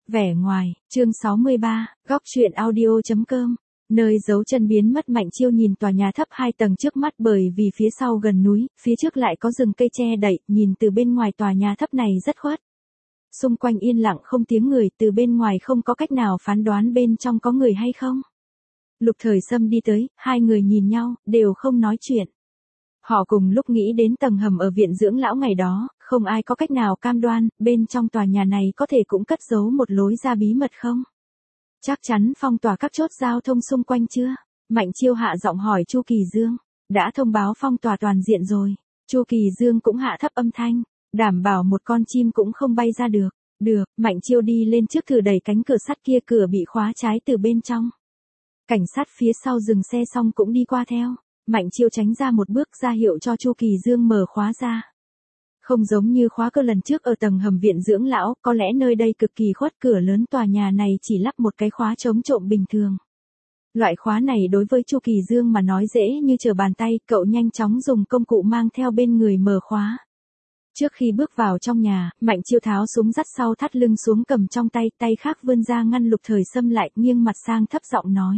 Vẻ ngoài, chương 63, góc truyện audio.com. Nơi giấu chân biến mất. Mạnh Chiêu nhìn tòa nhà thấp 2 tầng trước mắt, bởi vì phía sau gần núi, phía trước lại có rừng cây che đậy, nhìn từ bên ngoài tòa nhà thấp này rất khuất. Xung quanh yên lặng không tiếng người, từ bên ngoài không có cách nào phán đoán bên trong có người hay không. Lục Thời Sâm đi tới, hai người nhìn nhau, đều không nói chuyện. Họ cùng lúc nghĩ đến tầng hầm ở viện dưỡng lão ngày đó, không ai có cách nào cam đoan, bên trong tòa nhà này có thể cũng cất giấu một lối ra bí mật không? Chắc chắn phong tỏa các chốt giao thông xung quanh chưa? Mạnh Chiêu hạ giọng hỏi Chu Kỳ Dương. Đã thông báo phong tỏa toàn diện rồi. Chu Kỳ Dương cũng hạ thấp âm thanh, đảm bảo một con chim cũng không bay ra được. Được, Mạnh Chiêu đi lên trước thử đẩy cánh cửa sắt kia, cửa bị khóa trái từ bên trong. Cảnh sát phía sau dừng xe xong cũng đi qua theo. Mạnh Chiêu tránh ra một bước, ra hiệu cho Chu Kỳ Dương mở khóa ra. Không giống như khóa cơ lần trước ở tầng hầm viện dưỡng lão, có lẽ nơi đây cực kỳ khuất, cửa lớn tòa nhà này chỉ lắp một cái khóa chống trộm bình thường. Loại khóa này đối với Chu Kỳ Dương mà nói dễ như trở bàn tay, cậu nhanh chóng dùng công cụ mang theo bên người mở khóa. Trước khi bước vào trong nhà, Mạnh Chiêu tháo súng dắt sau thắt lưng xuống, cầm trong tay, tay khác vươn ra ngăn Lục Thời Sâm lại, nghiêng mặt sang thấp giọng nói.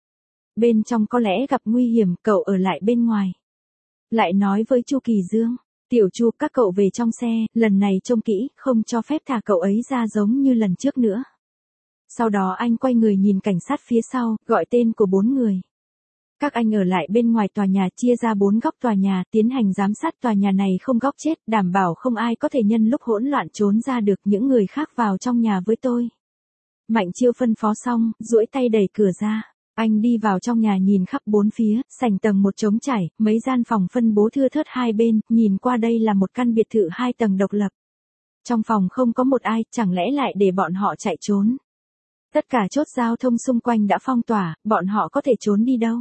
Bên trong có lẽ gặp nguy hiểm, cậu ở lại bên ngoài. Lại nói với Chu Kỳ Dương. Tiểu Chu, các cậu về trong xe, lần này trông kỹ, không cho phép thả cậu ấy ra giống như lần trước nữa. Sau đó anh quay người nhìn cảnh sát phía sau, gọi tên của 4 người. Các anh ở lại bên ngoài tòa nhà, chia ra 4 góc tòa nhà, tiến hành giám sát tòa nhà này không góc chết, đảm bảo không ai có thể nhân lúc hỗn loạn trốn ra được, những người khác vào trong nhà với tôi. Mạnh Chiêu phân phó xong, duỗi tay đẩy cửa ra. Anh đi vào trong nhà, nhìn khắp 4 phía, sảnh tầng 1 trống trải, mấy gian phòng phân bố thưa thớt hai bên, nhìn qua đây là một căn biệt thự 2 tầng độc lập. Trong phòng không có một ai, chẳng lẽ lại để bọn họ chạy trốn? Tất cả chốt giao thông xung quanh đã phong tỏa, bọn họ có thể trốn đi đâu?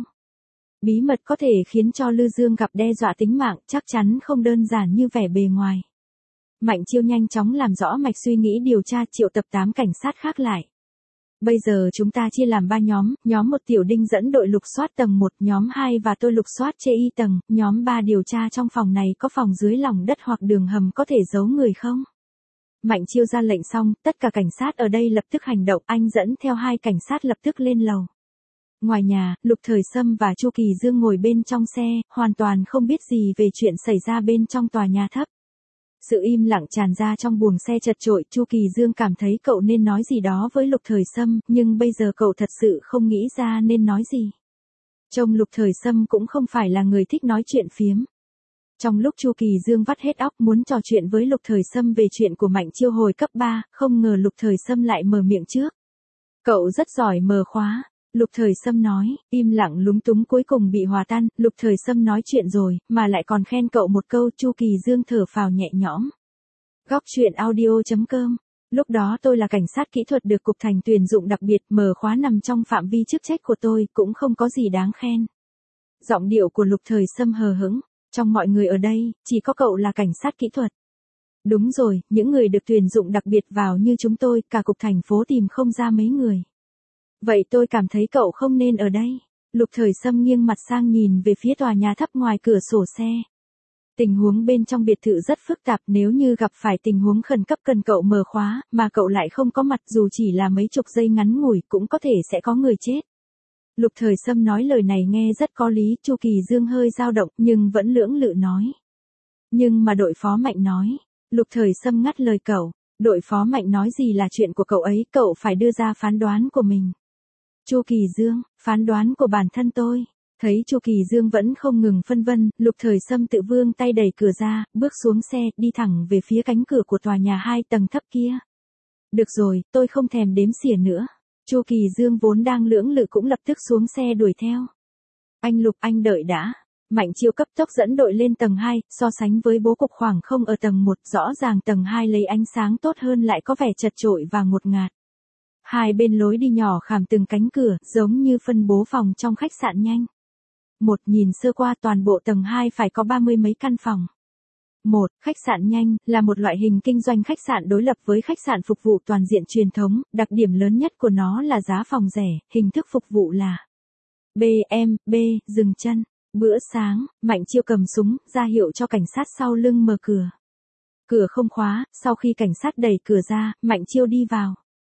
Bí mật có thể khiến cho Lư Dương gặp đe dọa tính mạng, chắc chắn không đơn giản như vẻ bề ngoài. Mạnh Chiêu nhanh chóng làm rõ mạch suy nghĩ, điều tra, triệu tập 8 cảnh sát khác lại. Bây giờ chúng ta chia làm 3 nhóm, nhóm 1 Tiểu Đinh dẫn đội lục soát tầng 1, nhóm 2 và tôi lục soát chê y tầng, nhóm 3 điều tra trong phòng này có phòng dưới lòng đất hoặc đường hầm có thể giấu người không. Mạnh Chiêu ra lệnh xong, tất cả cảnh sát ở đây lập tức hành động, anh dẫn theo 2 cảnh sát lập tức lên lầu. Ngoài nhà, Lục Thời Sâm và Chu Kỳ Dương ngồi bên trong xe, hoàn toàn không biết gì về chuyện xảy ra bên trong tòa nhà thấp. Sự im lặng tràn ra trong buồng xe chật chội, Chu Kỳ Dương cảm thấy cậu nên nói gì đó với Lục Thời Sâm, nhưng bây giờ cậu thật sự không nghĩ ra nên nói gì. Trông Lục Thời Sâm cũng không phải là người thích nói chuyện phiếm. Trong lúc Chu Kỳ Dương vắt hết óc muốn trò chuyện với Lục Thời Sâm về chuyện của Mạnh Chiêu hồi cấp 3, không ngờ Lục Thời Sâm lại mở miệng trước. Cậu rất giỏi mở khóa. Lục Thời Sâm nói, im lặng lúng túng cuối cùng bị hòa tan. Lục Thời Sâm nói chuyện rồi, mà lại còn khen cậu một câu. Chu Kỳ Dương thở phào nhẹ nhõm. Góc truyện audio.com. Lúc đó tôi là cảnh sát kỹ thuật được Cục Thành tuyển dụng đặc biệt, mở khóa nằm trong phạm vi chức trách của tôi, cũng không có gì đáng khen. Giọng điệu của Lục Thời Sâm hờ hững. Trong mọi người ở đây, chỉ có cậu là cảnh sát kỹ thuật. Đúng rồi, những người được tuyển dụng đặc biệt vào như chúng tôi, cả Cục thành phố tìm không ra mấy người. Vậy tôi cảm thấy cậu không nên ở đây. Lục Thời Sâm nghiêng mặt sang nhìn về phía tòa nhà thấp ngoài cửa sổ xe. Tình huống bên trong biệt thự rất phức tạp, nếu như gặp phải tình huống khẩn cấp cần cậu mở khóa, mà cậu lại không có mặt, dù chỉ là mấy chục giây ngắn ngủi, cũng có thể sẽ có người chết. Lục Thời Sâm nói lời này nghe rất có lý, Chu Kỳ Dương hơi dao động, nhưng vẫn lưỡng lự nói. Nhưng mà đội phó Mạnh nói. Lục Thời Sâm ngắt lời cậu. Đội phó Mạnh nói gì là chuyện của cậu ấy, cậu phải đưa ra phán đoán của mình. Chu Kỳ Dương, phán đoán của bản thân tôi. Thấy Chu Kỳ Dương vẫn không ngừng phân vân, Lục Thời Sâm tự vươn tay đẩy cửa ra, bước xuống xe, đi thẳng về phía cánh cửa của tòa nhà 2 tầng thấp kia. Được rồi, tôi không thèm đếm xỉa nữa. Chu Kỳ Dương vốn đang lưỡng lự cũng lập tức xuống xe đuổi theo. Anh Lục, anh đợi đã. Mạnh Chiêu cấp tốc dẫn đội lên tầng 2, so sánh với bố cục khoảng không ở tầng 1, rõ ràng tầng 2 lấy ánh sáng tốt hơn lại có vẻ chật chội và ngột ngạt. Hai bên lối đi nhỏ khảm từng cánh cửa, giống như phân bố phòng trong khách sạn nhanh. Một nhìn sơ qua toàn bộ tầng 2 phải có 30 mấy căn phòng. Một, khách sạn nhanh, là một loại hình kinh doanh khách sạn đối lập với khách sạn phục vụ toàn diện truyền thống, đặc điểm lớn nhất của nó là giá phòng rẻ, hình thức phục vụ là B, dừng chân. Bữa sáng, Mạnh Chiêu cầm súng, ra hiệu cho cảnh sát sau lưng mở cửa. Cửa không khóa, sau khi cảnh sát đẩy cửa ra, Mạnh Chiêu đi vào.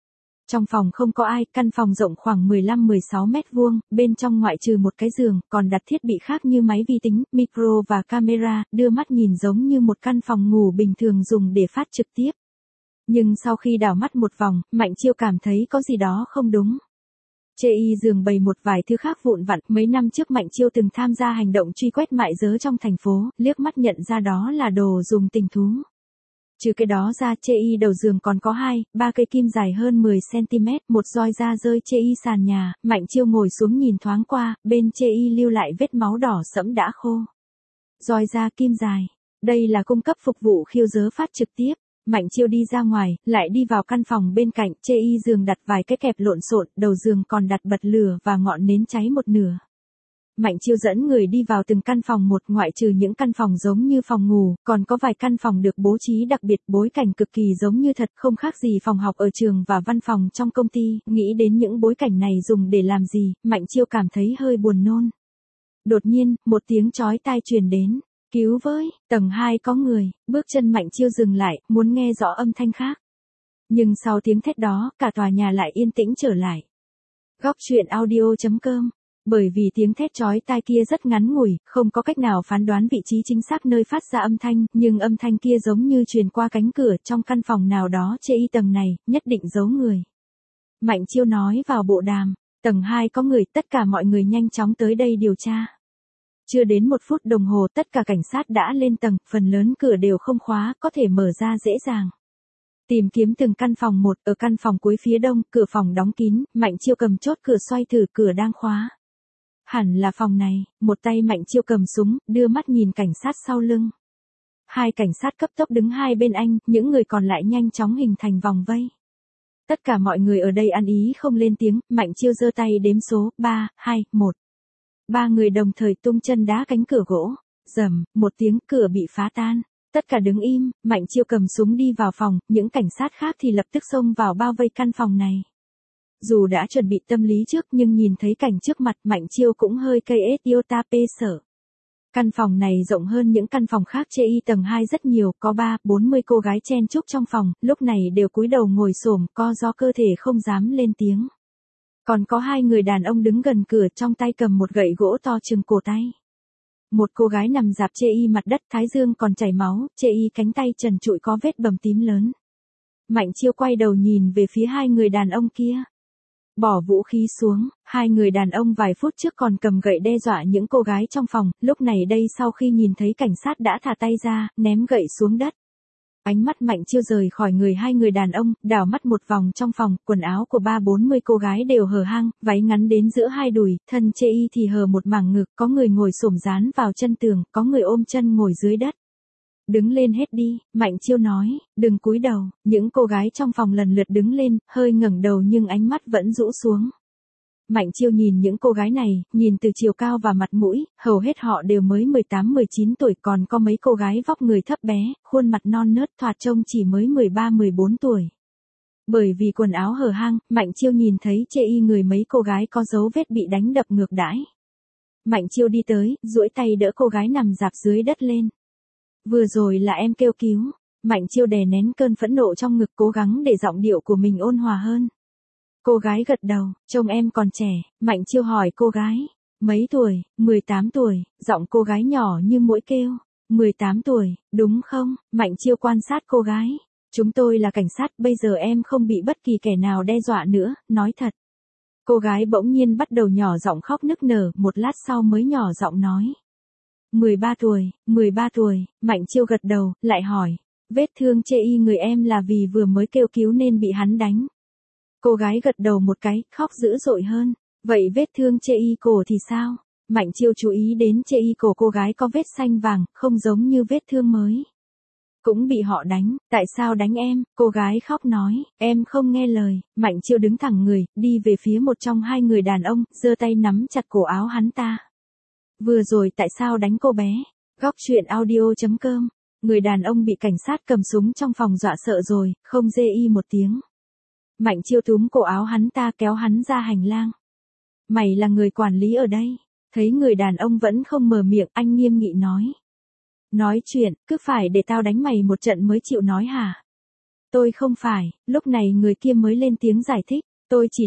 Trong phòng không có ai, căn phòng rộng khoảng 15-16 mét vuông, bên trong ngoại trừ một cái giường, còn đặt thiết bị khác như máy vi tính, micro và camera, đưa mắt nhìn giống như một căn phòng ngủ bình thường dùng để phát trực tiếp. Nhưng sau khi đảo mắt một vòng, Mạnh Chiêu cảm thấy có gì đó không đúng. Chê y giường bày một vài thứ khác vụn vặt, mấy năm trước Mạnh Chiêu từng tham gia hành động truy quét mại dớ trong thành phố, liếc mắt nhận ra đó là đồ dùng tình thú. Trừ cái đó ra, chê y đầu giường còn có 2-3 cây kim dài hơn 10cm, một roi da rơi chê y sàn nhà, Mạnh Chiêu ngồi xuống nhìn thoáng qua, bên chê y lưu lại vết máu đỏ sẫm đã khô. Roi da kim dài, đây là cung cấp phục vụ khiêu dớ phát trực tiếp. Mạnh Chiêu đi ra ngoài, lại đi vào căn phòng bên cạnh, chê y giường đặt vài cái kẹp lộn xộn, đầu giường còn đặt bật lửa và ngọn nến cháy một nửa. Mạnh Chiêu dẫn người đi vào từng căn phòng một, ngoại trừ những căn phòng giống như phòng ngủ, còn có vài căn phòng được bố trí đặc biệt, bối cảnh cực kỳ giống như thật, không khác gì phòng học ở trường và văn phòng trong công ty. Nghĩ đến những bối cảnh này dùng để làm gì, Mạnh Chiêu cảm thấy hơi buồn nôn. Đột nhiên, một tiếng chói tai truyền đến. Cứu với, tầng 2 có người, bước chân Mạnh Chiêu dừng lại, muốn nghe rõ âm thanh khác. Nhưng sau tiếng thét đó, cả tòa nhà lại yên tĩnh trở lại. Góc truyện audio.com. Bởi vì tiếng thét chói tai kia rất ngắn ngủi, không có cách nào phán đoán vị trí chính xác nơi phát ra âm thanh, nhưng âm thanh kia giống như truyền qua cánh cửa trong căn phòng nào đó chê y tầng này, nhất định giấu người. Mạnh Chiêu nói vào bộ đàm, tầng 2 có người, tất cả mọi người nhanh chóng tới đây điều tra. Chưa đến 1 phút đồng hồ tất cả cảnh sát đã lên tầng, phần lớn cửa đều không khóa, có thể mở ra dễ dàng. Tìm kiếm từng căn phòng một, ở căn phòng cuối phía đông, cửa phòng đóng kín, Mạnh Chiêu cầm chốt cửa xoay thử, cửa đang khóa. Hẳn là phòng này, một tay Mạnh Chiêu cầm súng, đưa mắt nhìn cảnh sát sau lưng. 2 cảnh sát cấp tốc đứng hai bên anh, những người còn lại nhanh chóng hình thành vòng vây. Tất cả mọi người ở đây ăn ý không lên tiếng, Mạnh Chiêu giơ tay đếm số, 3, 2, 1. 3 người đồng thời tung chân đá cánh cửa gỗ. Rầm, một tiếng, cửa bị phá tan. Tất cả đứng im, Mạnh Chiêu cầm súng đi vào phòng, những cảnh sát khác thì lập tức xông vào bao vây căn phòng này. Dù đã chuẩn bị tâm lý trước nhưng nhìn thấy cảnh trước mặt, Mạnh Chiêu cũng hơi cây ết yêu ta pê sở. Căn phòng này rộng hơn những căn phòng khác chê y tầng 2 rất nhiều, có 30-40 cô gái chen chúc trong phòng, lúc này đều cúi đầu ngồi xổm, co ro cơ thể không dám lên tiếng. Còn có 2 người đàn ông đứng gần cửa, trong tay cầm một gậy gỗ to chừng cổ tay. Một cô gái nằm rạp chê y mặt đất, thái dương còn chảy máu, chê y cánh tay trần trụi có vết bầm tím lớn. Mạnh Chiêu quay đầu nhìn về phía 2 người đàn ông kia. Bỏ vũ khí xuống, 2 người đàn ông vài phút trước còn cầm gậy đe dọa những cô gái trong phòng, lúc này đây sau khi nhìn thấy cảnh sát đã thả tay ra, ném gậy xuống đất. Ánh mắt Mạnh Chiêu rời khỏi người 2 người đàn ông, đảo mắt một vòng trong phòng, quần áo của 30-40 cô gái đều hở hang, váy ngắn đến giữa hai đùi, thân chê y thì hở một mảng ngực, có người ngồi xổm dán vào chân tường, có người ôm chân ngồi dưới đất. Đứng lên hết đi, Mạnh Chiêu nói, đừng cúi đầu, những cô gái trong phòng lần lượt đứng lên, hơi ngẩng đầu nhưng ánh mắt vẫn rũ xuống. Mạnh Chiêu nhìn những cô gái này, nhìn từ chiều cao và mặt mũi, hầu hết họ đều mới 18-19 tuổi, còn có mấy cô gái vóc người thấp bé, khuôn mặt non nớt thoạt trông chỉ mới 13-14 tuổi. Bởi vì quần áo hở hang, Mạnh Chiêu nhìn thấy chê y người mấy cô gái có dấu vết bị đánh đập ngược đãi. Mạnh Chiêu đi tới, duỗi tay đỡ cô gái nằm rạp dưới đất lên. Vừa rồi là em kêu cứu. Mạnh Chiêu đè nén cơn phẫn nộ trong ngực, cố gắng để giọng điệu của mình ôn hòa hơn. Cô gái gật đầu, trông em còn trẻ. Mạnh Chiêu hỏi cô gái, mấy tuổi? 18 tuổi, giọng cô gái nhỏ như muỗi kêu. 18 tuổi, đúng không? Mạnh Chiêu quan sát cô gái. Chúng tôi là cảnh sát, bây giờ em không bị bất kỳ kẻ nào đe dọa nữa, nói thật. Cô gái bỗng nhiên bắt đầu nhỏ giọng khóc nức nở, một lát sau mới nhỏ giọng nói. 13 tuổi, Mạnh Chiêu gật đầu, lại hỏi, vết thương chê y người em là vì vừa mới kêu cứu nên bị hắn đánh. Cô gái gật đầu một cái, khóc dữ dội hơn, vậy vết thương chê y cổ thì sao? Mạnh Chiêu chú ý đến chê y cổ cô gái có vết xanh vàng, không giống như vết thương mới. Cũng bị họ đánh, tại sao đánh em? Cô gái khóc nói, em không nghe lời. Mạnh Chiêu đứng thẳng người, đi về phía một trong 2 người đàn ông, giơ tay nắm chặt cổ áo hắn ta. Vừa rồi tại sao đánh cô bé? Góc truyện audio.com. Người đàn ông bị cảnh sát cầm súng trong phòng dọa sợ rồi, không rê y một tiếng. Mạnh Chiêu túm cổ áo hắn ta kéo hắn ra hành lang. Mày là người quản lý ở đây. Thấy người đàn ông vẫn không mở miệng, anh nghiêm nghị nói. Nói chuyện, cứ phải để tao đánh mày một trận mới chịu nói hả? Tôi không phải, lúc này người kia mới lên tiếng giải thích. Tôi chỉ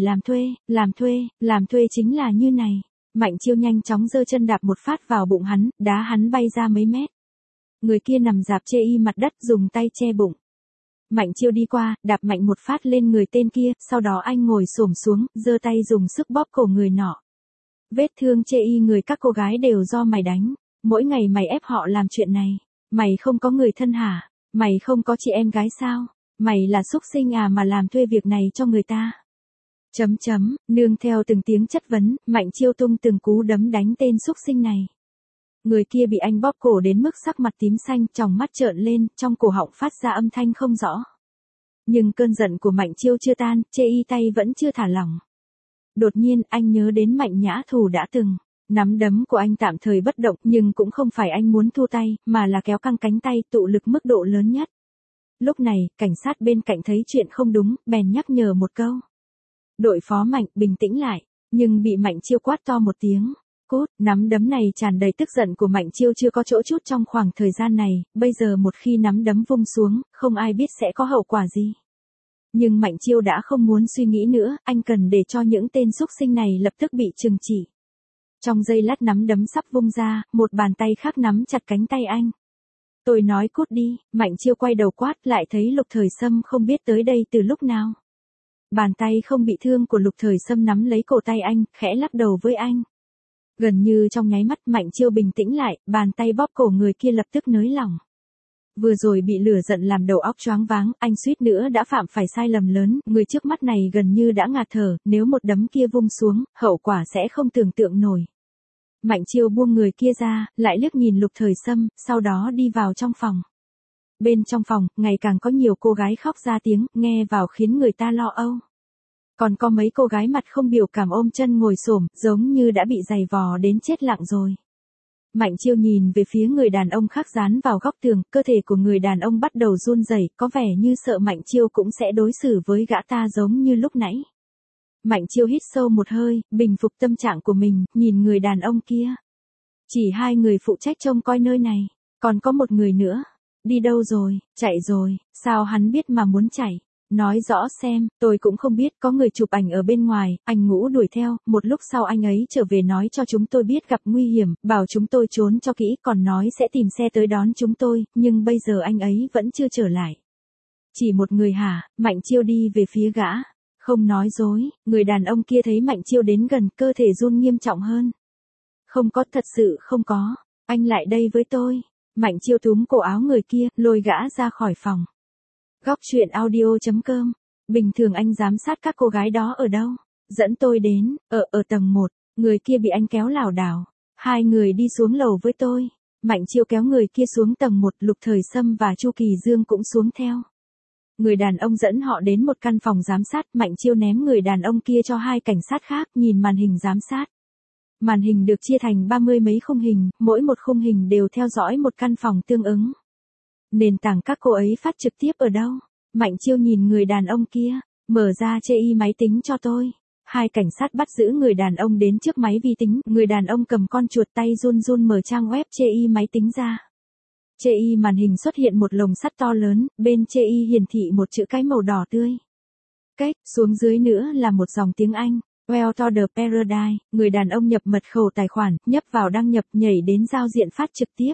làm thuê chính là như này. Mạnh Chiêu nhanh chóng giơ chân đạp một phát vào bụng hắn, đá hắn bay ra mấy mét. Người kia nằm rạp chê y mặt đất dùng tay che bụng. Mạnh Chiêu đi qua, đạp mạnh một phát lên người tên kia, sau đó anh ngồi xổm xuống, giơ tay dùng sức bóp cổ người nọ. Vết thương chê y người các cô gái đều do mày đánh. Mỗi ngày mày ép họ làm chuyện này. Mày không có người thân hả? Mày không có chị em gái sao? Mày là súc sinh à mà làm thuê việc này cho người ta? Nương theo từng tiếng chất vấn, Mạnh Chiêu tung từng cú đấm đánh tên súc sinh này. Người kia bị anh bóp cổ đến mức sắc mặt tím xanh, tròng mắt trợn lên, trong cổ họng phát ra âm thanh không rõ. Nhưng cơn giận của Mạnh Chiêu chưa tan, chê y tay vẫn chưa thả lỏng. Đột nhiên, anh nhớ đến Mạnh Nhã Thù đã từng. Nắm đấm của anh tạm thời bất động, nhưng cũng không phải anh muốn thu tay, mà là kéo căng cánh tay, tụ lực mức độ lớn nhất. Lúc này, cảnh sát bên cạnh thấy chuyện không đúng, bèn nhắc nhở một câu. Đội phó Mạnh, bình tĩnh lại, nhưng bị Mạnh Chiêu quát to một tiếng. Cút, nắm đấm này tràn đầy tức giận của Mạnh Chiêu chưa có chỗ chút trong khoảng thời gian này, bây giờ một khi nắm đấm vung xuống, không ai biết sẽ có hậu quả gì. Nhưng Mạnh Chiêu đã không muốn suy nghĩ nữa, anh cần để cho những tên súc sinh này lập tức bị trừng trị. Trong giây lát nắm đấm sắp vung ra, một bàn tay khác nắm chặt cánh tay anh. Tôi nói cút đi, Mạnh Chiêu quay đầu quát lại thấy Lục Thời Sâm không biết tới đây từ lúc nào. Bàn tay không bị thương của Lục Thời Sâm nắm lấy cổ tay anh, khẽ lắc đầu với anh. Gần như trong nháy mắt Mạnh Chiêu bình tĩnh lại, bàn tay bóp cổ người kia lập tức nới lỏng. Vừa rồi bị lửa giận làm đầu óc choáng váng, anh suýt nữa đã phạm phải sai lầm lớn, người trước mắt này gần như đã ngạt thở, nếu một đấm kia vung xuống, hậu quả sẽ không tưởng tượng nổi. Mạnh Chiêu buông người kia ra, lại liếc nhìn Lục Thời Sâm, sau đó đi vào trong phòng. Bên trong phòng, ngày càng có nhiều cô gái khóc ra tiếng, nghe vào khiến người ta lo âu. Còn có mấy cô gái mặt không biểu cảm ôm chân ngồi xổm, giống như đã bị giày vò đến chết lặng rồi. Mạnh Chiêu nhìn về phía người đàn ông khác dán vào góc tường, cơ thể của người đàn ông bắt đầu run rẩy, có vẻ như sợ Mạnh Chiêu cũng sẽ đối xử với gã ta giống như lúc nãy. Mạnh Chiêu hít sâu một hơi, bình phục tâm trạng của mình, nhìn người đàn ông kia. Chỉ hai người phụ trách trông coi nơi này, còn có một người nữa. Đi đâu rồi, chạy rồi, sao hắn biết mà muốn chạy? Nói rõ xem, tôi cũng không biết, có người chụp ảnh ở bên ngoài, anh Ngũ đuổi theo, một lúc sau anh ấy trở về nói cho chúng tôi biết gặp nguy hiểm, bảo chúng tôi trốn cho kỹ, còn nói sẽ tìm xe tới đón chúng tôi, nhưng bây giờ anh ấy vẫn chưa trở lại. Chỉ một người hả? Mạnh Chiêu đi về phía gã. Không nói dối, người đàn ông kia thấy Mạnh Chiêu đến gần, cơ thể run nghiêm trọng hơn. Không có, thật sự không có, anh lại đây với tôi. Mạnh Chiêu túm cổ áo người kia, lôi gã ra khỏi phòng. Góc truyện audio.com. Bình thường anh giám sát các cô gái đó ở đâu? Dẫn tôi đến, ở tầng 1, người kia bị anh kéo lảo đảo. Hai người đi xuống lầu với tôi. Mạnh Chiêu kéo người kia xuống tầng 1, Lục Thời Sâm và Chu Kỳ Dương cũng xuống theo. Người đàn ông dẫn họ đến một căn phòng giám sát, Mạnh Chiêu ném người đàn ông kia cho hai cảnh sát khác, nhìn màn hình giám sát. Màn hình được chia thành 30 mấy khung hình, mỗi một khung hình đều theo dõi một căn phòng tương ứng. Nền tảng các cô ấy phát trực tiếp ở đâu? Mạnh Chiêu nhìn người đàn ông kia, mở ra chê y máy tính cho tôi. Hai cảnh sát bắt giữ người đàn ông đến trước máy vi tính, người đàn ông cầm con chuột tay run run mở trang web chê y máy tính ra. Chê y màn hình xuất hiện một lồng sắt to lớn, bên chê y hiển thị một chữ cái màu đỏ tươi. Cách, xuống dưới nữa là một dòng tiếng Anh. Well to the paradise, người đàn ông nhập mật khẩu tài khoản, nhấp vào đăng nhập, nhảy đến giao diện phát trực tiếp.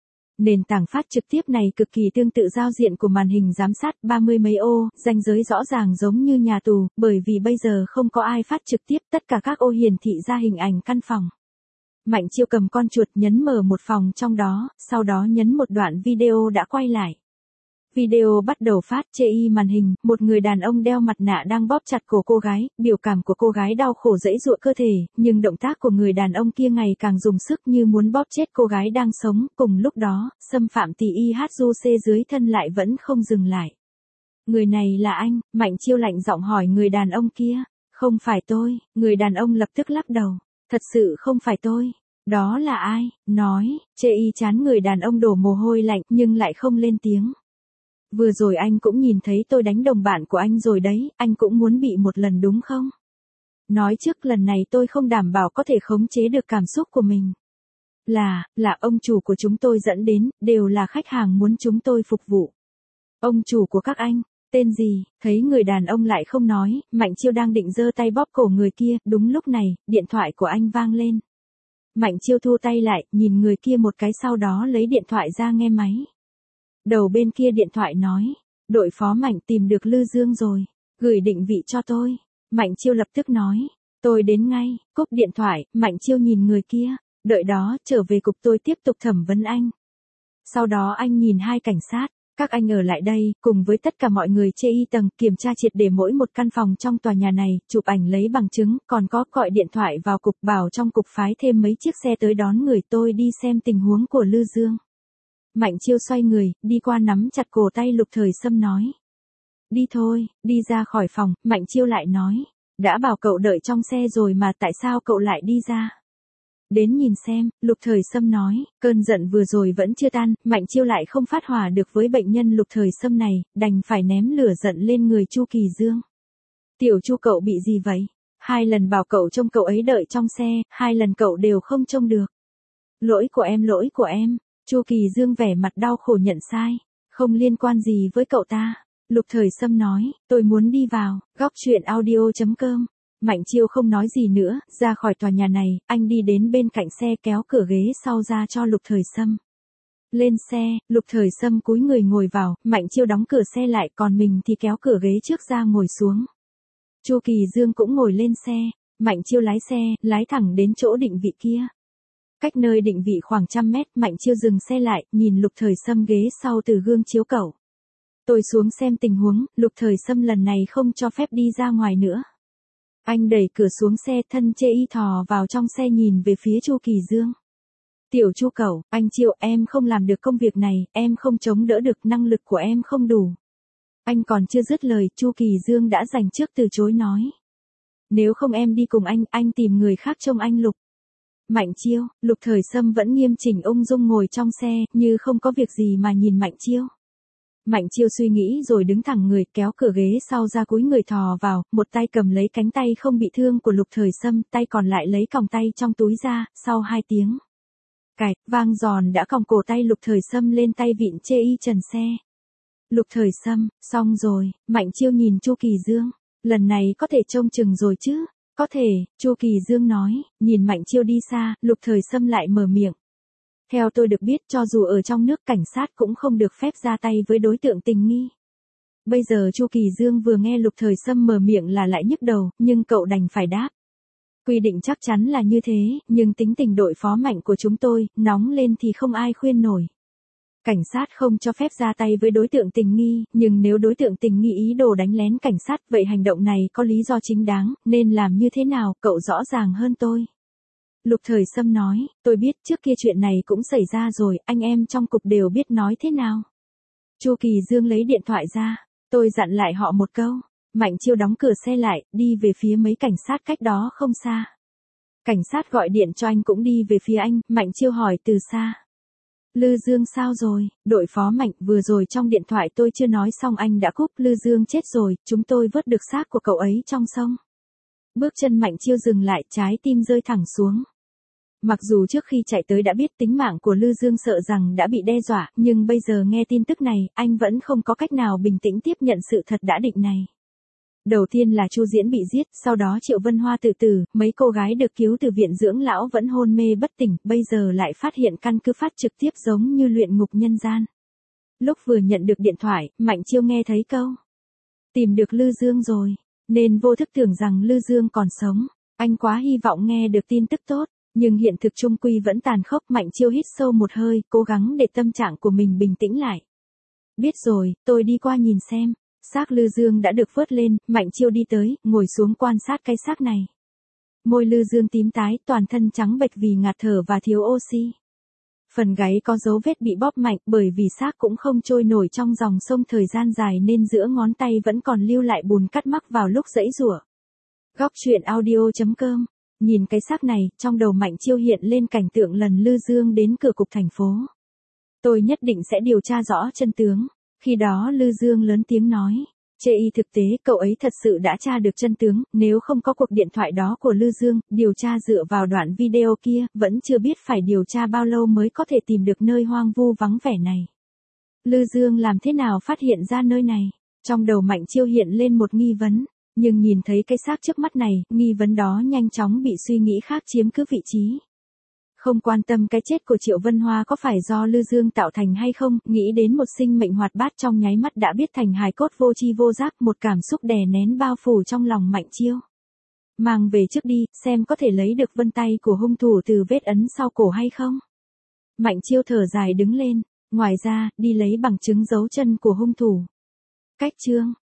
Nền tảng phát trực tiếp này cực kỳ tương tự giao diện của màn hình giám sát, 30 mấy ô, ranh giới rõ ràng giống như nhà tù, bởi vì bây giờ không có ai phát trực tiếp, tất cả các ô hiển thị ra hình ảnh căn phòng. Mạnh Chiêu cầm con chuột nhấn mở một phòng trong đó, sau đó nhấn một đoạn video đã quay lại. Video bắt đầu phát, chê y màn hình, một người đàn ông đeo mặt nạ đang bóp chặt cổ cô gái, biểu cảm của cô gái đau khổ giãy giụa cơ thể, nhưng động tác của người đàn ông kia ngày càng dùng sức như muốn bóp chết cô gái đang sống, cùng lúc đó, xâm phạm tỷ IHJC dưới thân lại vẫn không dừng lại. Người này là anh, Mạnh Chiêu lạnh giọng hỏi người đàn ông kia. Không phải tôi, người đàn ông lập tức lắc đầu. Thật sự không phải tôi. Đó là ai? Nói, chê y chán người đàn ông đổ mồ hôi lạnh nhưng lại không lên tiếng. Vừa rồi anh cũng nhìn thấy tôi đánh đồng bạn của anh rồi đấy, anh cũng muốn bị một lần đúng không? Nói trước lần này tôi không đảm bảo có thể khống chế được cảm xúc của mình. Là ông chủ của chúng tôi dẫn đến, đều là khách hàng muốn chúng tôi phục vụ. Ông chủ của các anh, Tên gì? Thấy người đàn ông lại không nói, Mạnh Chiêu đang định giơ tay bóp cổ người kia, đúng lúc này, điện thoại của anh vang lên. Mạnh Chiêu thu tay lại, nhìn người kia một cái sau đó lấy điện thoại ra nghe máy. Đầu bên kia điện thoại nói, đội phó Mạnh tìm được Lư Dương rồi, gửi định vị cho tôi. Mạnh Chiêu lập tức nói, tôi đến ngay, cúp điện thoại, Mạnh Chiêu nhìn người kia, đợi đó, trở về cục tôi tiếp tục thẩm vấn anh. Sau đó anh nhìn hai cảnh sát, các anh ở lại đây, cùng với tất cả mọi người chê y tầng, kiểm tra triệt để mỗi một căn phòng trong tòa nhà này, chụp ảnh lấy bằng chứng, còn có gọi điện thoại vào cục bảo trong cục phái thêm mấy chiếc xe tới đón người tôi đi xem tình huống của Lư Dương. Mạnh Chiêu xoay người, đi qua nắm chặt cổ tay Lục Thời Sâm nói. Đi thôi, đi ra khỏi phòng, Mạnh Chiêu lại nói. Đã bảo cậu đợi trong xe rồi mà tại sao cậu lại đi ra? Đến nhìn xem, Lục Thời Sâm nói, cơn giận vừa rồi vẫn chưa tan, Mạnh Chiêu lại không phát hỏa được với bệnh nhân Lục Thời Sâm này, đành phải ném lửa giận lên người Chu Kỳ Dương. Tiểu Chu cậu bị gì vậy? 2 lần bảo cậu trông cậu ấy đợi trong xe, 2 lần cậu đều không trông được. Lỗi của em, Chu Kỳ Dương vẻ mặt đau khổ nhận sai, không liên quan gì với cậu ta. Lục Thời Sâm nói, tôi muốn đi vào, góc truyện audio.com. Mạnh Chiêu không nói gì nữa, ra khỏi tòa nhà này, anh đi đến bên cạnh xe kéo cửa ghế sau ra cho Lục Thời Sâm. Lên xe, Lục Thời Sâm cúi người ngồi vào, Mạnh Chiêu đóng cửa xe lại, còn mình thì kéo cửa ghế trước ra ngồi xuống. Chu Kỳ Dương cũng ngồi lên xe, Mạnh Chiêu lái xe, lái thẳng đến chỗ định vị kia. Cách nơi định vị khoảng 100 mét, Mạnh Chiêu dừng xe lại, nhìn Lục Thời Sâm ghế sau từ gương chiếu cậu. Tôi xuống xem tình huống, Lục Thời Sâm lần này không cho phép đi ra ngoài nữa. Anh đẩy cửa xuống xe, thân chê y thò vào trong xe nhìn về phía Chu Kỳ Dương. Tiểu Chu cậu, anh Chiêu, em không làm được công việc này, em không chống đỡ được, năng lực của em không đủ. Anh còn chưa dứt lời, Chu Kỳ Dương đã dành trước từ chối nói. Nếu không em đi cùng anh tìm người khác trông anh Lục. Mạnh Chiêu, Lục Thời Sâm vẫn nghiêm chỉnh ung dung ngồi trong xe, như không có việc gì mà nhìn Mạnh Chiêu. Mạnh Chiêu suy nghĩ rồi đứng thẳng người, kéo cửa ghế sau ra cúi người thò vào, một tay cầm lấy cánh tay không bị thương của Lục Thời Sâm, tay còn lại lấy còng tay trong túi ra, sau 2 tiếng. Cạch, vang giòn đã còng cổ tay Lục Thời Sâm lên tay vịn chê y trần xe. Lục Thời Sâm, xong rồi, Mạnh Chiêu nhìn Chu Kỳ Dương, lần này có thể trông chừng rồi chứ? Có thể, Chu Kỳ Dương nói, nhìn Mạnh Chiêu đi xa, Lục Thời Sâm lại mở miệng. Theo tôi được biết, cho dù ở trong nước cảnh sát cũng không được phép ra tay với đối tượng tình nghi. Bây giờ Chu Kỳ Dương vừa nghe Lục Thời Sâm mở miệng là lại nhức đầu, nhưng cậu đành phải đáp. Quy định chắc chắn là như thế, nhưng tính tình đội phó Mạnh của chúng tôi, nóng lên thì không ai khuyên nổi. Cảnh sát không cho phép ra tay với đối tượng tình nghi, nhưng nếu đối tượng tình nghi ý đồ đánh lén cảnh sát, vậy hành động này có lý do chính đáng, nên làm như thế nào, cậu rõ ràng hơn tôi. Lục Thời Sâm nói, tôi biết trước kia chuyện này cũng xảy ra rồi, anh em trong cục đều biết nói thế nào. Chu Kỳ Dương lấy điện thoại ra, tôi dặn lại họ một câu. Mạnh Chiêu đóng cửa xe lại, đi về phía mấy cảnh sát cách đó không xa. Cảnh sát gọi điện cho anh cũng đi về phía anh, Mạnh Chiêu hỏi từ xa. Lư Dương sao rồi, đội phó Mạnh, vừa rồi trong điện thoại tôi chưa nói xong anh đã cúp, Lư Dương chết rồi, chúng tôi vớt được xác của cậu ấy trong sông. Bước chân Mạnh Chiêu dừng lại, trái tim rơi thẳng xuống. Mặc dù trước khi chạy tới đã biết tính mạng của Lư Dương sợ rằng đã bị đe dọa, nhưng bây giờ nghe tin tức này, anh vẫn không có cách nào bình tĩnh tiếp nhận sự thật đã định này. Đầu tiên là Chu Diễn bị giết, sau đó Triệu Vân Hoa tự tử, mấy cô gái được cứu từ viện dưỡng lão vẫn hôn mê bất tỉnh, bây giờ lại phát hiện căn cứ phát trực tiếp giống như luyện ngục nhân gian. Lúc vừa nhận được điện thoại, Mạnh Chiêu nghe thấy câu. Tìm được Lư Dương rồi, nên vô thức tưởng rằng Lư Dương còn sống. Anh quá hy vọng nghe được tin tức tốt, nhưng hiện thực chung quy vẫn tàn khốc. Mạnh Chiêu hít sâu một hơi, cố gắng để tâm trạng của mình bình tĩnh lại. Biết rồi, tôi đi qua nhìn xem. Xác Lư Dương đã được vớt lên, Mạnh Chiêu đi tới, ngồi xuống quan sát cái xác này. Môi Lư Dương tím tái, toàn thân trắng bệch vì ngạt thở và thiếu oxy. Phần gáy có dấu vết bị bóp mạnh, bởi vì xác cũng không trôi nổi trong dòng sông thời gian dài nên giữa ngón tay vẫn còn lưu lại bùn cắt mắc vào lúc giãy giụa. Góc truyện audio.com. Nhìn cái xác này, trong đầu Mạnh Chiêu hiện lên cảnh tượng lần Lư Dương đến cửa cục thành phố. Tôi nhất định sẽ điều tra rõ chân tướng. Khi đó Lư Dương lớn tiếng nói, chê y thực tế cậu ấy thật sự đã tra được chân tướng, nếu không có cuộc điện thoại đó của Lư Dương, điều tra dựa vào đoạn video kia, vẫn chưa biết phải điều tra bao lâu mới có thể tìm được nơi hoang vu vắng vẻ này. Lư Dương làm thế nào phát hiện ra nơi này? Trong đầu Mạnh Chiêu hiện lên một nghi vấn, nhưng nhìn thấy cái xác trước mắt này, nghi vấn đó nhanh chóng bị suy nghĩ khác chiếm cứ vị trí. Không quan tâm cái chết của Triệu Vân Hoa có phải do Lư Dương tạo thành hay không, nghĩ đến một sinh mệnh hoạt bát trong nháy mắt đã biết thành hài cốt vô tri vô giác, một cảm xúc đè nén bao phủ trong lòng Mạnh Chiêu. Mang về trước đi, xem có thể lấy được vân tay của hung thủ từ vết ấn sau cổ hay không. Mạnh Chiêu thở dài đứng lên, ngoài ra, đi lấy bằng chứng dấu chân của hung thủ. Cách chương